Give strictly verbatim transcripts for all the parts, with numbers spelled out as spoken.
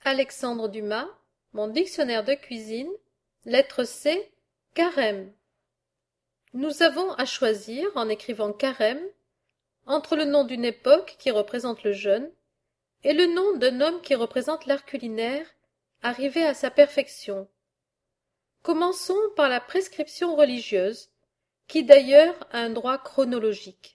Alexandre Dumas, Mon dictionnaire de cuisine, lettre C, carême. Nous avons à choisir, en écrivant carême, entre le nom d'une époque qui représente le jeûne et le nom d'un homme qui représente l'art culinaire, arrivé à sa perfection. Commençons par la prescription religieuse, qui d'ailleurs a un droit chronologique.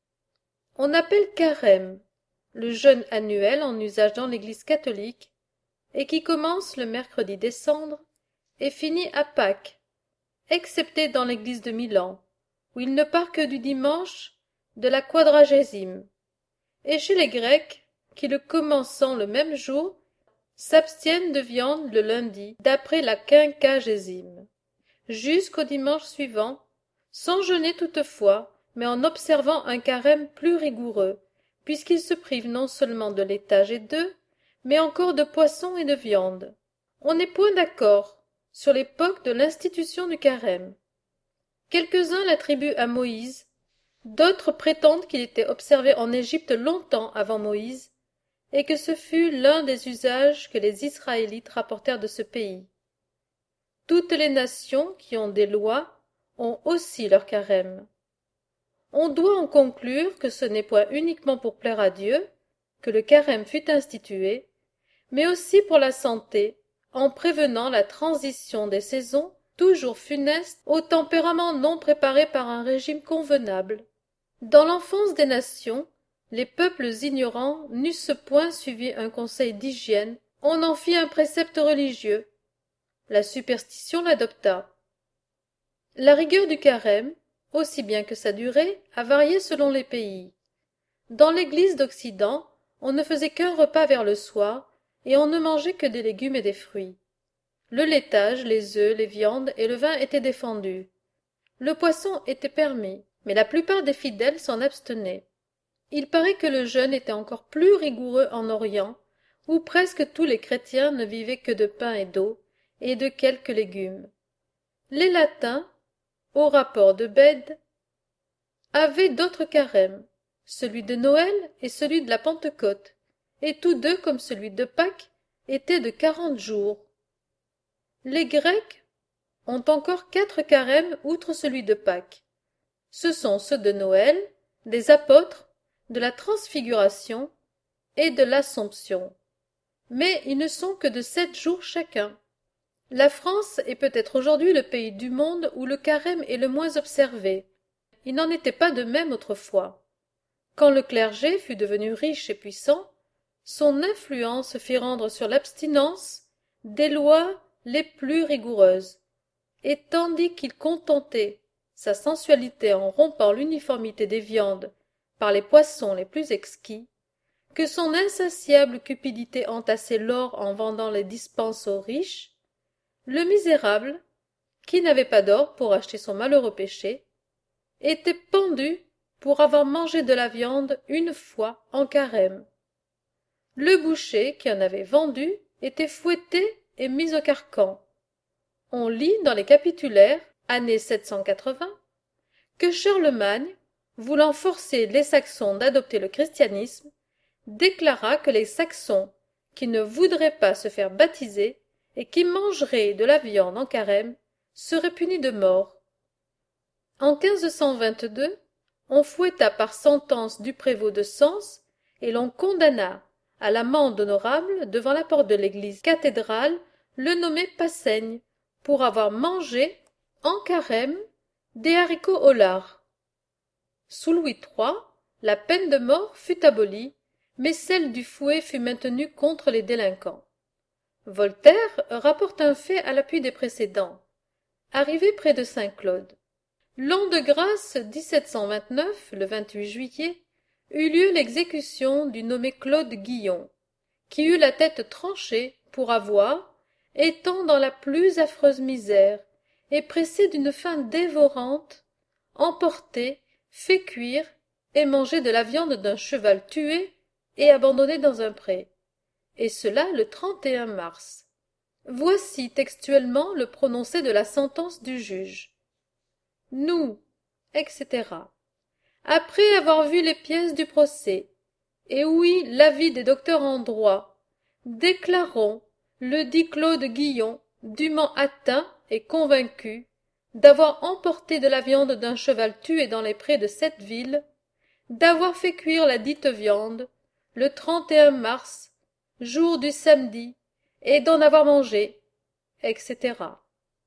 On appelle carême le jeûne annuel en usage dans l'Église catholique et qui commence le mercredi des Cendres et finit à Pâques, excepté dans l'Église de Milan, où il ne part que du dimanche de la quadragésime, et chez les Grecs, qui le commençant le même jour, s'abstiennent de viande le lundi d'après la quinquagésime, jusqu'au dimanche suivant, sans jeûner toutefois, mais en observant un carême plus rigoureux, puisqu'ils se privent non seulement de laitage et d'œufs, mais encore de poisson et de viande. On n'est point d'accord sur l'époque de l'institution du carême. Quelques-uns l'attribuent à Moïse, d'autres prétendent qu'il était observé en Égypte longtemps avant Moïse, et que ce fut l'un des usages que les Israélites rapportèrent de ce pays. Toutes les nations qui ont des lois ont aussi leur carême. On doit en conclure que ce n'est point uniquement pour plaire à Dieu que le carême fut institué, mais aussi pour la santé, en prévenant la transition des saisons toujours funestes au tempérament non préparé par un régime convenable. Dans l'enfance des nations, les peuples ignorants n'eussent point suivi un conseil d'hygiène, on en fit un précepte religieux. La superstition l'adopta. La rigueur du carême, aussi bien que sa durée, a varié selon les pays. Dans l'Église d'Occident, on ne faisait qu'un repas vers le soir, et on ne mangeait que des légumes et des fruits. Le laitage, les œufs, les viandes et le vin étaient défendus. Le poisson était permis, mais la plupart des fidèles s'en abstenaient. Il paraît que le jeûne était encore plus rigoureux en Orient, où presque tous les chrétiens ne vivaient que de pain et d'eau, et de quelques légumes. Les latins, au rapport de Bède, avaient d'autres carêmes, celui de Noël et celui de la Pentecôte, et tous deux, comme celui de Pâques, étaient de quarante jours. Les Grecs ont encore quatre carêmes outre celui de Pâques. Ce sont ceux de Noël, des apôtres, de la Transfiguration et de l'Assomption. Mais ils ne sont que de sept jours chacun. La France est peut-être aujourd'hui le pays du monde où le carême est le moins observé. Il n'en était pas de même autrefois. Quand le clergé fut devenu riche et puissant, son influence fit rendre sur l'abstinence des lois les plus rigoureuses, et tandis qu'il contentait sa sensualité en rompant l'uniformité des viandes par les poissons les plus exquis, que son insatiable cupidité entassait l'or en vendant les dispenses aux riches, le misérable, qui n'avait pas d'or pour acheter son malheureux péché, était pendu pour avoir mangé de la viande une fois en carême. Le boucher qui en avait vendu était fouetté et mis au carcan. On lit dans les capitulaires, année sept cent quatre-vingts, que Charlemagne, voulant forcer les Saxons d'adopter le christianisme, déclara que les Saxons qui ne voudraient pas se faire baptiser et qui mangeraient de la viande en carême seraient punis de mort. En quinze cent vingt-deux, on fouetta par sentence du prévôt de Sens et l'on condamna à l'amende honorable devant la porte de l'église cathédrale le nommé Passaigne pour avoir mangé en carême des haricots au lard. Sous Louis trois, la peine de mort fut abolie, mais celle du fouet fut maintenue contre les délinquants. Voltaire rapporte un fait à l'appui des précédents. Arrivé près de Saint-Claude, l'an de grâce dix-sept cent vingt-neuf, le vingt-huit juillet, eut lieu l'exécution du nommé Claude Guillon, qui eut la tête tranchée pour avoir, étant dans la plus affreuse misère, et pressé d'une faim dévorante, emporté, fait cuire et manger de la viande d'un cheval tué et abandonné dans un pré, et cela le trente et un mars. Voici textuellement le prononcé de la sentence du juge. Nous, et cetera, après avoir vu les pièces du procès, et ouï l'avis des docteurs en droit, déclarons ledit Claude Guillon dûment atteint et convaincu d'avoir emporté de la viande d'un cheval tué dans les prés de cette ville, d'avoir fait cuire la dite viande le trente et un mars, jour du samedi, et d'en avoir mangé, et cetera.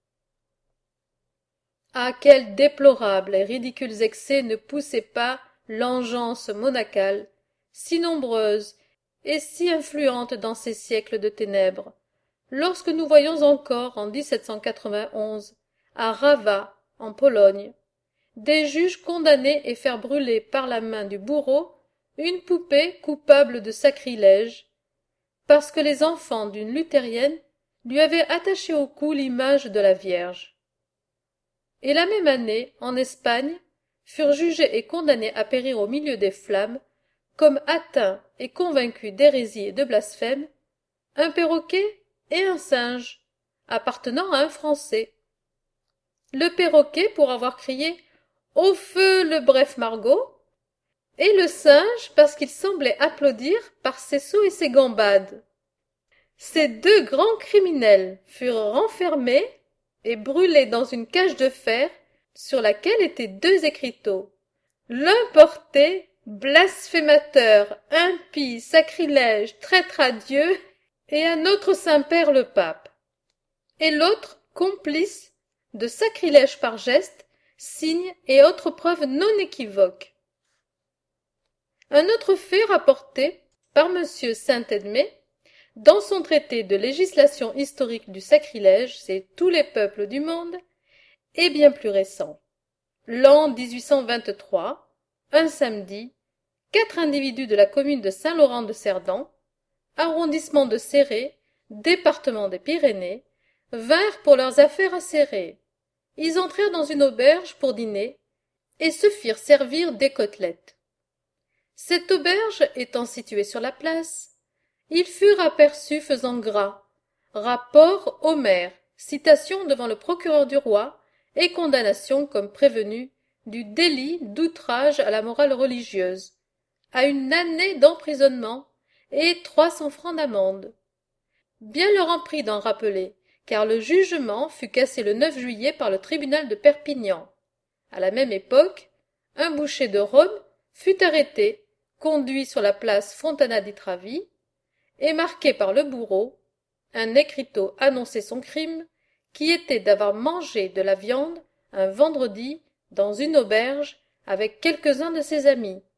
Ah, quels déplorables et ridicules excès ne poussait pas l'engeance monacale, si nombreuse et si influente dans ces siècles de ténèbres, lorsque nous voyons encore en dix-sept cent quatre-vingt-onze, à Rawa, en Pologne, des juges condamner et faire brûler par la main du bourreau une poupée coupable de sacrilège, parce que les enfants d'une luthérienne lui avaient attaché au cou l'image de la Vierge. Et la même année, en Espagne, furent jugés et condamnés à périr au milieu des flammes, comme atteints et convaincus d'hérésie et de blasphème, un perroquet et un singe, appartenant à un Français. Le perroquet pour avoir crié « Au feu le bref Margot !» et le singe parce qu'il semblait applaudir par ses sauts et ses gambades. Ces deux grands criminels furent renfermés et brûlés dans une cage de fer sur laquelle étaient deux écriteaux. L'un portait « Blasphémateur, impie, sacrilège, traître à Dieu » et un autre Saint-Père le Pape, et l'autre complice de sacrilège par gestes, signes et autres preuves non équivoques. Un autre fait rapporté par M. Saint-Edmé dans son traité de législation historique du sacrilège, c'est tous les peuples du monde, est bien plus récent. L'an dix-huit cent vingt-trois, un samedi, quatre individus de la commune de Saint-Laurent-de-Cerdan, arrondissement de Céré, département des Pyrénées, vinrent pour leurs affaires à Céré. Ils entrèrent dans une auberge pour dîner et se firent servir des côtelettes. Cette auberge étant située sur la place, ils furent aperçus faisant gras, rapport Homère, citation devant le procureur du roi et condamnation comme prévenus du délit d'outrage à la morale religieuse, à une année d'emprisonnement et trois cents francs d'amende. Bien leur en prit d'en rappeler, car le jugement fut cassé le neuf juillet par le tribunal de Perpignan. À la même époque, un boucher de Rome fut arrêté, conduit sur la place Fontana di Travi, et marqué par le bourreau, un écriteau annonçait son crime, qui était d'avoir mangé de la viande un vendredi dans une auberge avec quelques-uns de ses amis.